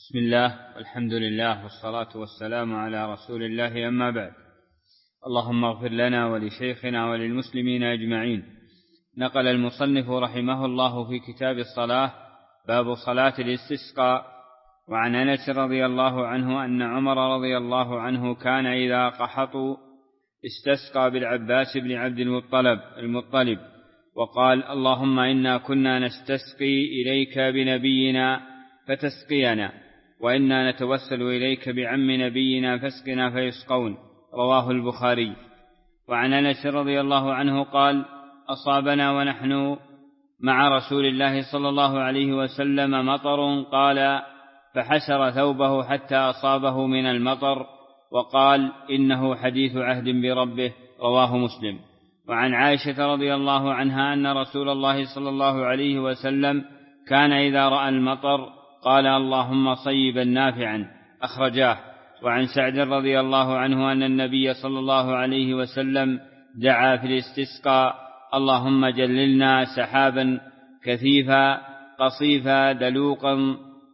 بسم الله والحمد لله والصلاة والسلام على رسول الله، أما بعد. اللهم اغفر لنا ولشيخنا وللمسلمين أجمعين. نقل المصنف رحمه الله في كتاب الصلاة باب صلاة الاستسقاء، وعن أنس رضي الله عنه أن عمر رضي الله عنه كان إذا قحطوا استسقى بالعباس بن عبد المطلب وقال: اللهم إنا كنا نستسقي إليك بنبينا فتسقينا، وإنا نتوسل إليك بعم نبينا فاسقنا فيسقون. رواه البخاري. وعن أنس رضي الله عنه قال: أصابنا ونحن مع رسول الله صلى الله عليه وسلم مطر، قال: فحسر ثوبه حتى أصابه من المطر، وقال: إنه حديث عهد بربه. رواه مسلم. وعن عائشة رضي الله عنها أن رسول الله صلى الله عليه وسلم كان إذا رأى المطر قال: اللهم صيبا نافعا. أخرجاه. وعن سعد رضي الله عنه أن النبي صلى الله عليه وسلم دعا في الاستسقاء: اللهم جللنا سحابا كثيفا قصيفا دلوقا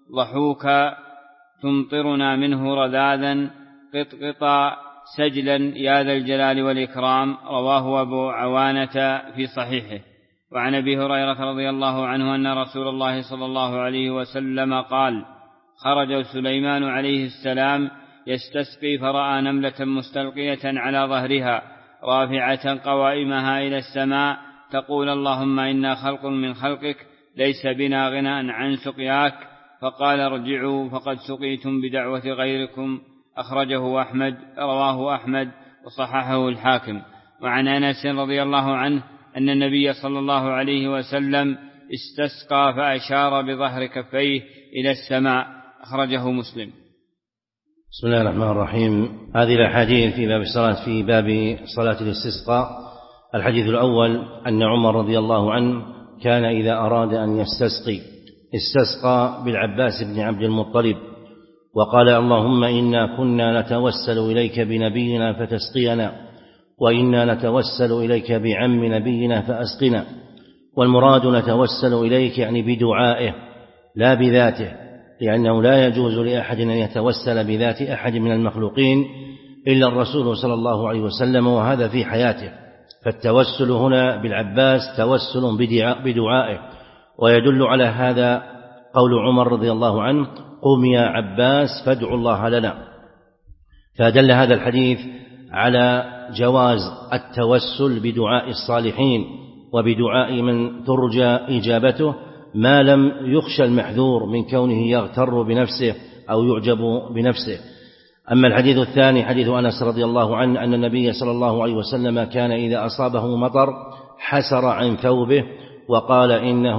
ضحوكا تمطرنا منه رذاذا قطقطا سجلا يا ذا الجلال والإكرام. رواه أبو عوانة في صحيحه. وعن أبي هريرة رضي الله عنه أن رسول الله صلى الله عليه وسلم قال: خرج سليمان عليه السلام يستسقي فرأى نملة مستلقية على ظهرها رافعة قوائمها إلى السماء تقول: اللهم إنا خلق من خلقك ليس بنا غنى عن سقياك. فقال: ارجعوا فقد سقيتم بدعوة غيركم. أخرجه أحمد. رواه أحمد وصححه الحاكم. وعن أنس رضي الله عنه أن النبي صلى الله عليه وسلم استسقى فأشار بظهر كفيه إلى السماء. أخرجه مسلم. بسم الله الرحمن الرحيم. هذه الأحاديث في باب صلاة الاستسقاء. الحديث الأول أن عمر رضي الله عنه كان إذا أراد أن استسقى بالعباس بن عبد المطلب وقال: اللهم إنا كنا نتوسل إليك بنبينا فتسقينا، وإنا نتوسل إليك بعم نبينا فأسقنا. والمراد نتوسل إليك يعني بدعائه لا بذاته، لأنه لا يجوز لأحد أن يتوسل بذات أحد من المخلوقين إلا الرسول صلى الله عليه وسلم، وهذا في حياته. فالتوسل هنا بالعباس توسل بدعائه، ويدل على هذا قول عمر رضي الله عنه: قم يا عباس فادع الله لنا. فدل هذا الحديث على جواز التوسل بدعاء الصالحين وبدعاء من ترجى إجابته، ما لم يخشى المحذور من كونه يغتر بنفسه أو يعجب بنفسه. أما الحديث الثاني حديث أنس رضي الله عنه أن النبي صلى الله عليه وسلم كان إذا أصابه مطر حسر عن ثوبه وقال: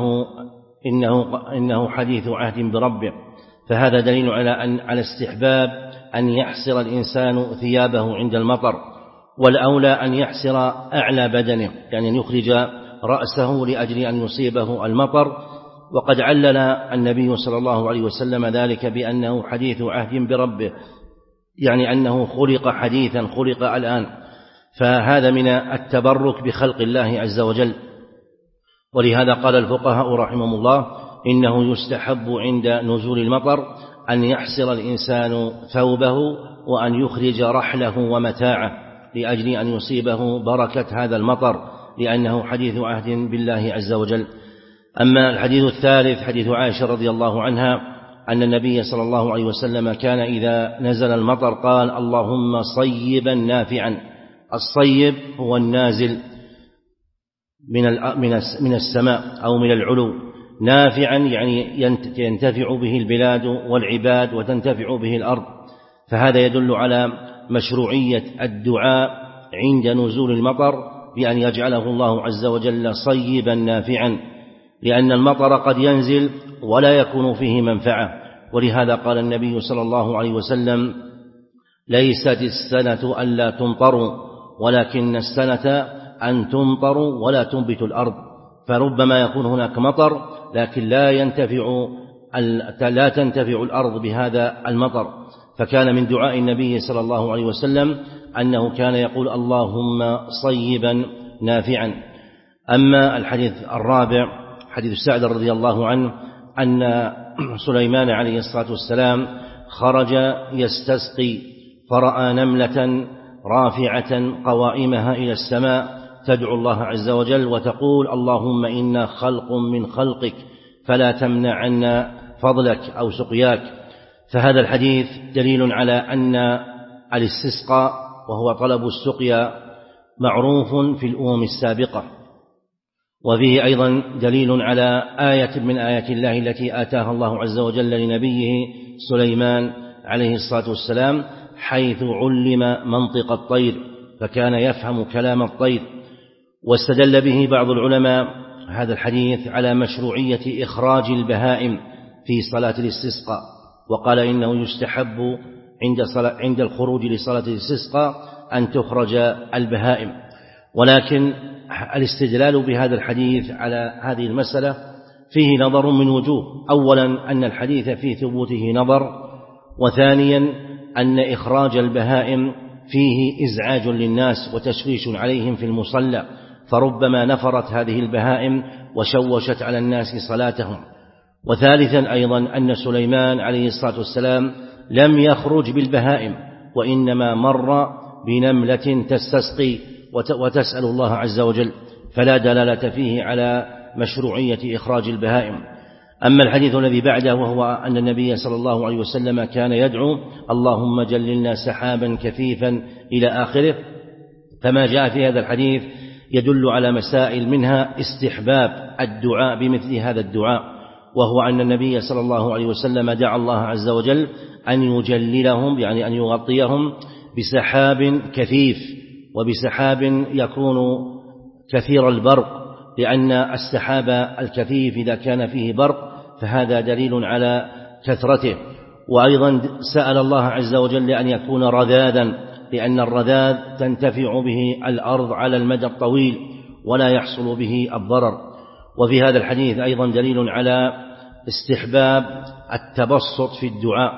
إنه حديث عهد بربه. فهذا دليل على استحباب أن يحسر الإنسان ثيابه عند المطر، والأولى أن يحسر أعلى بدنه، يعني أن يخرج رأسه لأجل أن يصيبه المطر. وقد علل النبي صلى الله عليه وسلم ذلك بأنه حديث عهد بربه، يعني أنه خلق حديثا، خلق الآن. فهذا من التبرك بخلق الله عز وجل. ولهذا قال الفقهاء رحمهم الله: إنه يستحب عند نزول المطر أن يحسر الإنسان ثوبه وأن يخرج رحله ومتاعه لأجل أن يصيبه بركة هذا المطر، لأنه حديث عهد بالله عز وجل. أما الحديث الثالث حديث عائشة رضي الله عنها أن النبي صلى الله عليه وسلم كان إذا نزل المطر قال: اللهم صيبا نافعا. الصيب هو النازل من السماء أو من العلو، نافعا يعني ينتفع به البلاد والعباد وتنتفع به الأرض. فهذا يدل على مشروعية الدعاء عند نزول المطر بأن يجعله الله عز وجل صيبا نافعا، لأن المطر قد ينزل ولا يكون فيه منفعة. ولهذا قال النبي صلى الله عليه وسلم: ليست السنة ألا تمطروا، ولكن السنة أن تمطروا ولا تنبت الأرض. فربما يكون هناك مطر لكن لا تنتفع الأرض بهذا المطر. فكان من دعاء النبي صلى الله عليه وسلم أنه كان يقول: اللهم صيبا نافعا. أما الحديث الرابع حديث سعد رضي الله عنه أن سليمان عليه الصلاة والسلام خرج يستسقي فرأى نملة رافعة قوائمها إلى السماء تدعو الله عز وجل وتقول اللهم إنا خلق من خلقك فلا تمنع عنا فضلك أو سقياك. فهذا الحديث دليل على أن الاستسقاء وهو طلب السقيا معروف في الأمم السابقة، وفيه أيضا دليل على آية من آيات الله التي آتاها الله عز وجل لنبيه سليمان عليه الصلاة والسلام، حيث علم منطق الطير فكان يفهم كلام الطير. واستدل به بعض العلماء هذا الحديث على مشروعية إخراج البهائم في صلاة الاستسقاء، وقال إنه يستحب عند الخروج لصلاة الاستسقاء أن تخرج البهائم. ولكن الاستدلال بهذا الحديث على هذه المسألة فيه نظر من وجوه: أولا أن الحديث في ثبوته نظر، وثانيا أن إخراج البهائم فيه إزعاج للناس وتشويش عليهم في المصلى، فربما نفرت هذه البهائم وشوشت على الناس صلاتهم. وثالثا أيضا أن سليمان عليه الصلاة والسلام لم يخرج بالبهائم، وإنما مر بنملة تستسقي وتسأل الله عز وجل، فلا دلالة فيه على مشروعية إخراج البهائم. أما الحديث الذي بعده وهو أن النبي صلى الله عليه وسلم كان يدعو اللهم جللنا سحابا كثيفا إلى آخره، فما جاء في هذا الحديث يدل على مسائل، منها استحباب الدعاء بمثل هذا الدعاء، وهو أن النبي صلى الله عليه وسلم دعا الله عز وجل أن يجللهم، يعني أن يغطيهم بسحاب كثيف، وبسحاب يكون كثير البرق، لأن السحاب الكثيف إذا كان فيه برق فهذا دليل على كثرته. وأيضا سأل الله عز وجل أن يكون رذاذا، لأن الرذاذ تنتفع به الأرض على المدى الطويل ولا يحصل به الضرر. وفي هذا الحديث أيضا دليل على استحباب التبسط في الدعاء،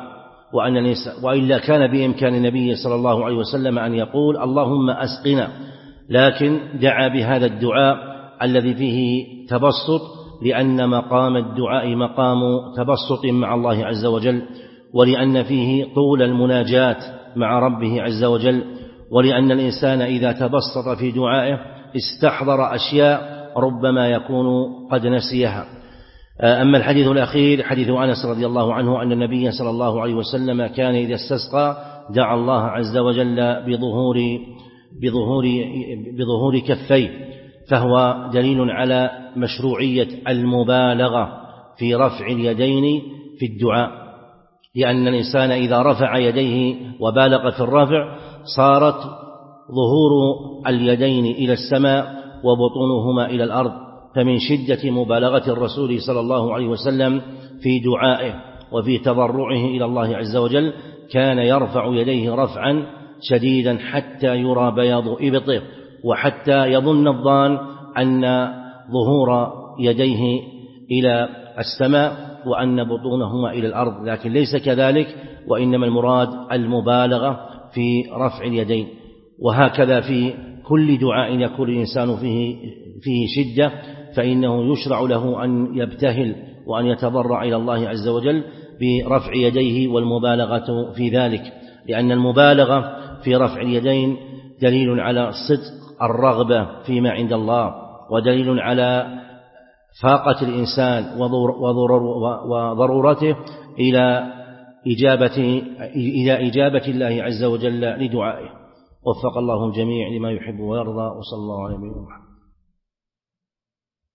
وإلا كان بإمكان النبي صلى الله عليه وسلم أن يقول اللهم أسقنا، لكن دعا بهذا الدعاء الذي فيه تبسط، لأن مقام الدعاء مقام تبسط مع الله عز وجل، ولأن فيه طول المناجاة مع ربه عز وجل، ولأن الإنسان إذا تبسط في دعائه استحضر أشياء ربما يكون قد نسيها. أما الحديث الأخير حديث أنس رضي الله عنه أن النبي صلى الله عليه وسلم كان إذا استسقى دعا الله عز وجل بظهور كفيه، فهو دليل على مشروعية المبالغة في رفع اليدين في الدعاء، لأن الإنسان إذا رفع يديه وبالغ في الرفع صارت ظهور اليدين إلى السماء وبطونهما إلى الأرض. فمن شدة مبالغة الرسول صلى الله عليه وسلم في دعائه وفي تضرعه إلى الله عز وجل كان يرفع يديه رفعا شديدا حتى يرى بياض إبطه، وحتى يظن الظان أن ظهور يديه إلى السماء وأن بطونهما إلى الأرض، لكن ليس كذلك، وإنما المراد المبالغة في رفع اليدين. وهكذا في كل دعاء يكون الإنسان فيه شدة فإنه يشرع له أن يبتهل وأن يتضرع إلى الله عز وجل برفع يديه والمبالغة في ذلك، لأن المبالغة في رفع اليدين دليل على صدق الرغبة فيما عند الله، ودليل على فاقة الإنسان وضرورته إلى إجابة الله عز وجل لدعائه. وفق الله الجميع لما يحب ويرضى، وصلى الله عليه وسلم.